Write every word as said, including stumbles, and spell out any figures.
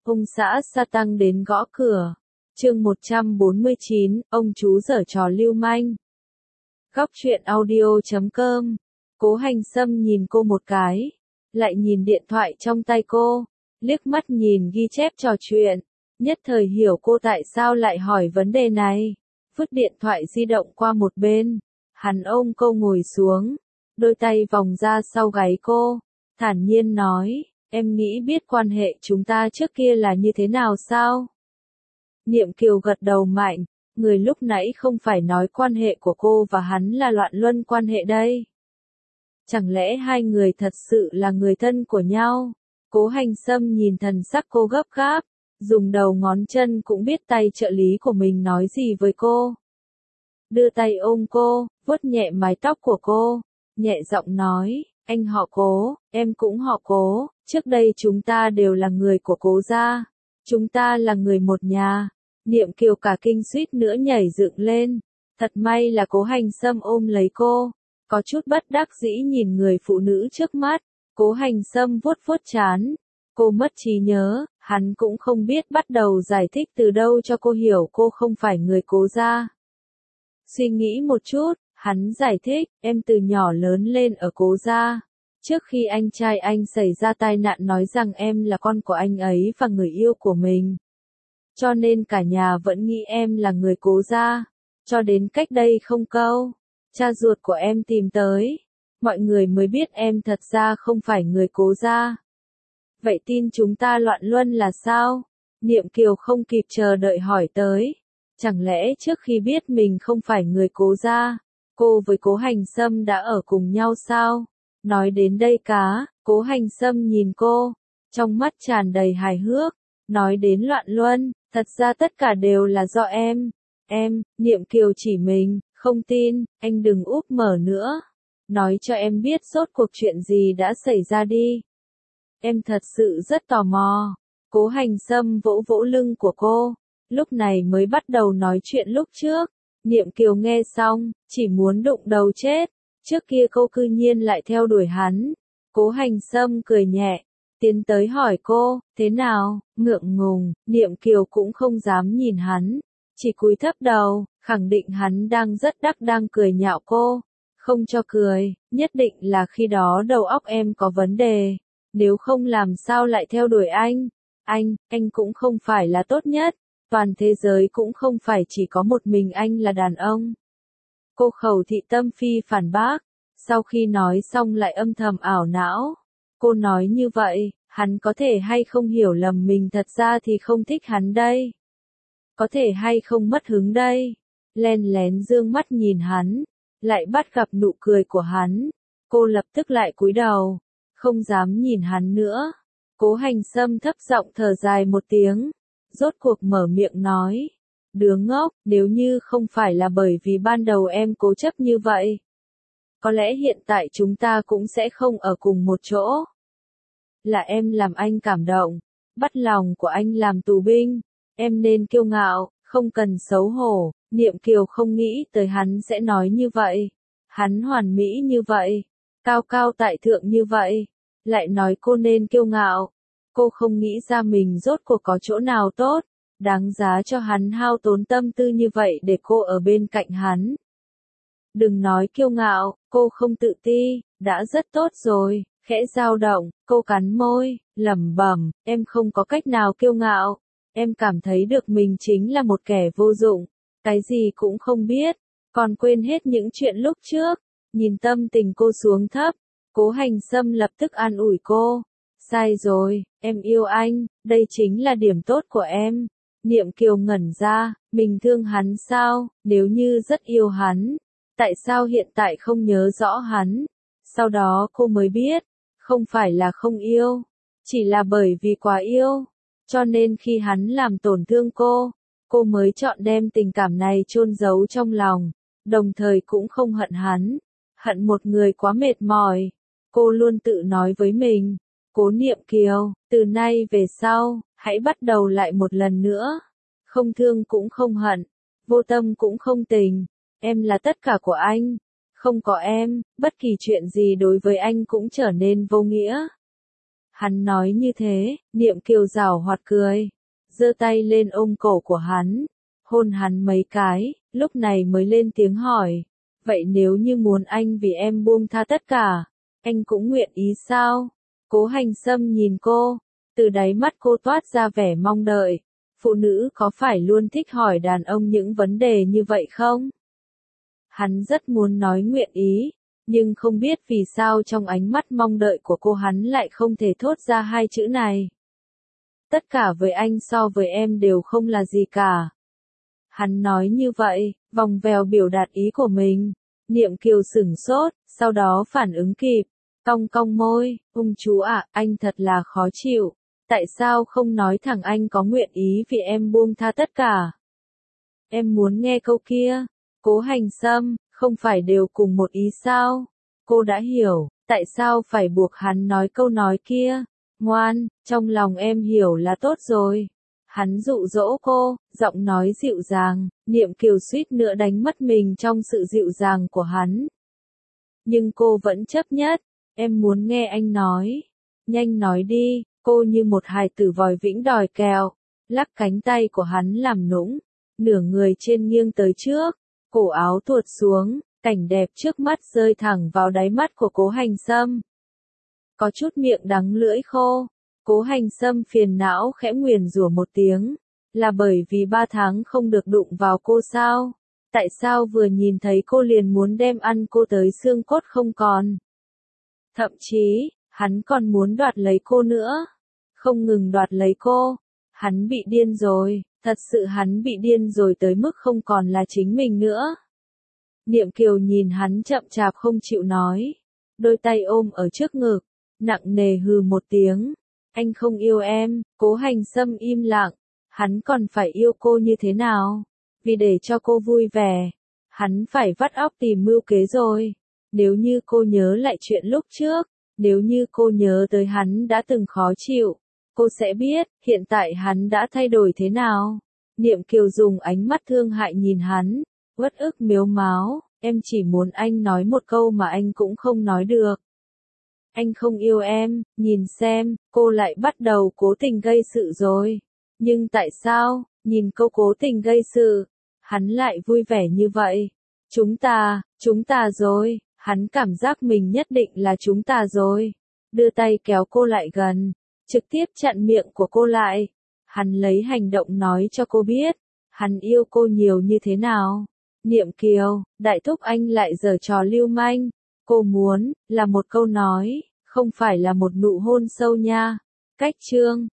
Ông xã sa tăng đến gõ cửa. Chương một trăm bốn mươi chín, ông chú giở trò lưu manh. Góc truyện audio chấm com. Cố Hành Sâm nhìn cô một cái, lại nhìn điện thoại trong tay cô, liếc mắt nhìn ghi chép trò chuyện, nhất thời hiểu cô tại sao lại hỏi vấn đề này. Vứt điện thoại di động qua một bên, hắn ôm cô ngồi xuống, đôi tay vòng ra sau gáy cô, thản nhiên nói, em nghĩ biết quan hệ chúng ta trước kia là như thế nào sao? Niệm Kiều gật đầu mạnh, người lúc nãy không phải nói quan hệ của cô và hắn là loạn luân quan hệ đây. Chẳng lẽ hai người thật sự là người thân của nhau? Cố Hành Sâm nhìn thần sắc cô gấp gáp, dùng đầu ngón chân cũng biết tay trợ lý của mình nói gì với cô. Đưa tay ôm cô, vuốt nhẹ mái tóc của cô, nhẹ giọng nói, anh họ Cố, em cũng họ Cố, trước đây chúng ta đều là người của Cố gia, chúng ta là người một nhà. Niệm Kiều cả kinh suýt nữa nhảy dựng lên, thật may là Cố Hành Sâm ôm lấy cô, có chút bất đắc dĩ nhìn người phụ nữ trước mắt. Cố Hành Sâm vuốt vuốt trán, cô mất trí nhớ, hắn cũng không biết bắt đầu giải thích từ đâu cho cô hiểu cô không phải người Cố gia. Suy nghĩ một chút, hắn giải thích, em từ nhỏ lớn lên ở Cố gia. Trước khi anh trai anh xảy ra tai nạn nói rằng em là con của anh ấy và người yêu của mình. Cho nên cả nhà vẫn nghĩ em là người Cố gia. Cho đến cách đây không câu, cha ruột của em tìm tới, mọi người mới biết em thật ra không phải người Cố gia. Vậy tin chúng ta loạn luân là sao? Niệm Kiều không kịp chờ đợi hỏi tới. Chẳng lẽ trước khi biết mình không phải người Cố gia, cô với Cố Hành Sâm đã ở cùng nhau sao? Nói đến đây cá, Cố Hành Sâm nhìn cô, trong mắt tràn đầy hài hước, nói đến loạn luân, thật ra tất cả đều là do em. Em, Niệm Kiều chỉ mình, không tin, anh đừng úp mở nữa. Nói cho em biết rốt cuộc chuyện gì đã xảy ra đi. Em thật sự rất tò mò. Cố Hành Sâm vỗ vỗ lưng của cô, lúc này mới bắt đầu nói chuyện lúc trước. Niệm Kiều nghe xong, chỉ muốn đụng đầu chết. Trước kia cô cư nhiên lại theo đuổi hắn. Cố Hành Sâm cười nhẹ, tiến tới hỏi cô, thế nào, ngượng ngùng. Niệm Kiều cũng không dám nhìn hắn, chỉ cúi thấp đầu, khẳng định hắn đang rất đắc đang cười nhạo cô. Không cho cười, nhất định là khi đó đầu óc em có vấn đề, nếu không làm sao lại theo đuổi anh. Anh, anh cũng không phải là tốt nhất, toàn thế giới cũng không phải chỉ có một mình anh là đàn ông. Cô Khẩu Thị Tâm Phi phản bác, sau khi nói xong lại âm thầm ảo não. Cô nói như vậy, hắn có thể hay không hiểu lầm mình thật ra thì không thích hắn đây. Có thể hay không mất hứng đây. Len lén dương mắt nhìn hắn, lại bắt gặp nụ cười của hắn. Cô lập tức lại cúi đầu, không dám nhìn hắn nữa. Cố Hành Sâm thấp giọng thở dài một tiếng, rốt cuộc mở miệng nói. Đứa ngốc, nếu như không phải là bởi vì ban đầu em cố chấp như vậy, có lẽ hiện tại chúng ta cũng sẽ không ở cùng một chỗ. Là em làm anh cảm động, bắt lòng của anh làm tù binh, em nên kiêu ngạo, không cần xấu hổ. Niệm Kiều không nghĩ tới hắn sẽ nói như vậy. Hắn hoàn mỹ như vậy, cao cao tại thượng như vậy, lại nói cô nên kiêu ngạo. Cô không nghĩ ra mình rốt cuộc có chỗ nào tốt, đáng giá cho hắn hao tốn tâm tư như vậy để cô ở bên cạnh hắn. Đừng nói kiêu ngạo, cô không tự ti, đã rất tốt rồi. Khẽ dao động, cô cắn môi, lẩm bẩm, em không có cách nào kiêu ngạo. Em cảm thấy được mình chính là một kẻ vô dụng, cái gì cũng không biết, còn quên hết những chuyện lúc trước. Nhìn tâm tình cô xuống thấp, Cố Hành Sâm lập tức an ủi cô. Sai rồi, em yêu anh, đây chính là điểm tốt của em. Niệm Kiều ngẩn ra, mình thương hắn sao? Nếu như rất yêu hắn, tại sao hiện tại không nhớ rõ hắn? Sau đó cô mới biết, không phải là không yêu, chỉ là bởi vì quá yêu, cho nên khi hắn làm tổn thương cô, cô mới chọn đem tình cảm này chôn giấu trong lòng, đồng thời cũng không hận hắn, hận một người quá mệt mỏi. Cô luôn tự nói với mình, Cố Niệm Kiều, từ nay về sau, hãy bắt đầu lại một lần nữa, không thương cũng không hận, vô tâm cũng không tình, em là tất cả của anh. Không có em, bất kỳ chuyện gì đối với anh cũng trở nên vô nghĩa. Hắn nói như thế, Niệm Kiều giảo hoạt cười, giơ tay lên ôm cổ của hắn, hôn hắn mấy cái, lúc này mới lên tiếng hỏi, vậy nếu như muốn anh vì em buông tha tất cả, anh cũng nguyện ý sao? Cố Hành Sâm nhìn cô, từ đáy mắt cô toát ra vẻ mong đợi, phụ nữ có phải luôn thích hỏi đàn ông những vấn đề như vậy không? Hắn rất muốn nói nguyện ý, nhưng không biết vì sao trong ánh mắt mong đợi của cô hắn lại không thể thốt ra hai chữ này. Tất cả với anh so với em đều không là gì cả. Hắn nói như vậy, vòng vèo biểu đạt ý của mình. Niệm Kiều sửng sốt, sau đó phản ứng kịp, cong cong môi, ông chú ạ, à, anh thật là khó chịu. Tại sao không nói thẳng anh có nguyện ý vì em buông tha tất cả? Em muốn nghe câu kia. Cố Hành Sâm, không phải đều cùng một ý sao? Cô đã hiểu, tại sao phải buộc hắn nói câu nói kia? Ngoan, trong lòng em hiểu là tốt rồi. Hắn dụ dỗ cô, giọng nói dịu dàng, Niệm Kiều suýt nữa đánh mất mình trong sự dịu dàng của hắn. Nhưng cô vẫn chấp nhất, em muốn nghe anh nói. Nhanh nói đi, cô như một hài tử vòi vĩnh đòi kẹo, lắc cánh tay của hắn làm nũng, nửa người trên nghiêng tới trước, cổ áo tuột xuống, cảnh đẹp trước mắt rơi thẳng vào đáy mắt của Cố Hành Sâm. Có chút miệng đắng lưỡi khô, Cố Hành Sâm phiền não khẽ nguyền rủa một tiếng, là bởi vì ba tháng không được đụng vào cô sao? Tại sao vừa nhìn thấy cô liền muốn đem ăn cô tới xương cốt không còn? Thậm chí, hắn còn muốn đoạt lấy cô nữa. Không ngừng đoạt lấy cô, hắn bị điên rồi, thật sự hắn bị điên rồi tới mức không còn là chính mình nữa. Niệm Kiều nhìn hắn chậm chạp không chịu nói, đôi tay ôm ở trước ngực, nặng nề hừ một tiếng, anh không yêu em. Cố Hành Sâm im lặng, hắn còn phải yêu cô như thế nào? Vì để cho cô vui vẻ, hắn phải vắt óc tìm mưu kế rồi. Nếu như cô nhớ lại chuyện lúc trước, nếu như cô nhớ tới hắn đã từng khó chịu, cô sẽ biết, hiện tại hắn đã thay đổi thế nào. Niệm Kiều dùng ánh mắt thương hại nhìn hắn, uất ức mếu máo, em chỉ muốn anh nói một câu mà anh cũng không nói được. Anh không yêu em, nhìn xem, cô lại bắt đầu cố tình gây sự rồi. Nhưng tại sao, nhìn cô cố tình gây sự, hắn lại vui vẻ như vậy? Chúng ta, chúng ta rồi, hắn cảm giác mình nhất định là chúng ta rồi. Đưa tay kéo cô lại gần, trực tiếp chặn miệng của cô lại. Hắn lấy hành động nói cho cô biết, hắn yêu cô nhiều như thế nào. Niệm Kiều, đại thúc anh lại giở trò lưu manh. Cô muốn, là một câu nói, không phải là một nụ hôn sâu nha. Cách chương